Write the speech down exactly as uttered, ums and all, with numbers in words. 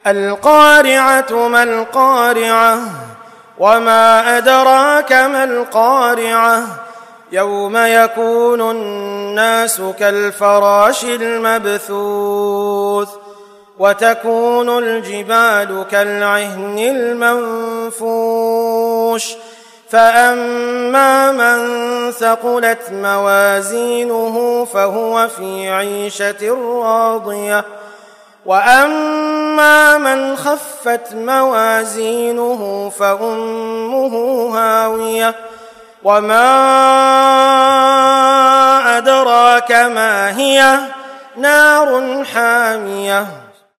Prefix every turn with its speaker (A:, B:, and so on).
A: القارعة ما القارعة وما أدراك ما القارعة يوم يكون الناس كالفراش المبثوث وتكون الجبال كالعهن المنفوش فأما من ثقلت موازينه فهو في عيشة راضية وأما من خفت موازينه فأمه هاوية وما أدراك ما هي نار حامية